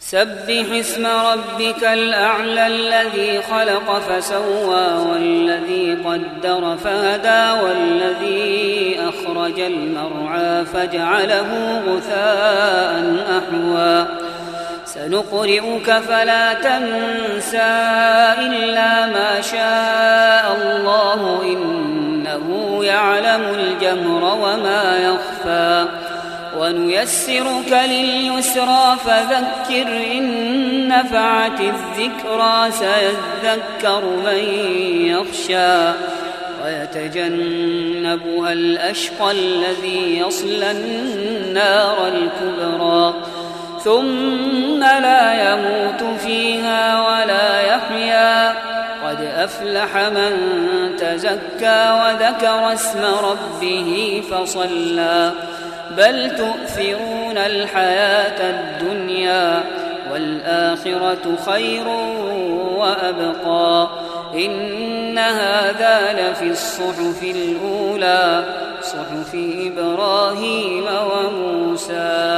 سبح اسم ربك الأعلى الذي خلق فسوى والذي قدر فهدى والذي أخرج المرعى فجعله غثاء أحوى سنقرئك فلا تنسى إلا ما شاء الله إنه يعلم الجهر وما يخفى ونيسرك لليسرى فذكر إن نفعت الذكرى سيذكر من يخشى ويتجنبها الأشقى الذي يصلى النار الكبرى ثم لا يموت فيها ولا يحيا قد أفلح من تزكى وذكر اسم ربه فصلى بل تؤثرون الحياة الدنيا والآخرة خير وأبقى إن هذا لفي الصحف الأولى صحف إبراهيم وموسى.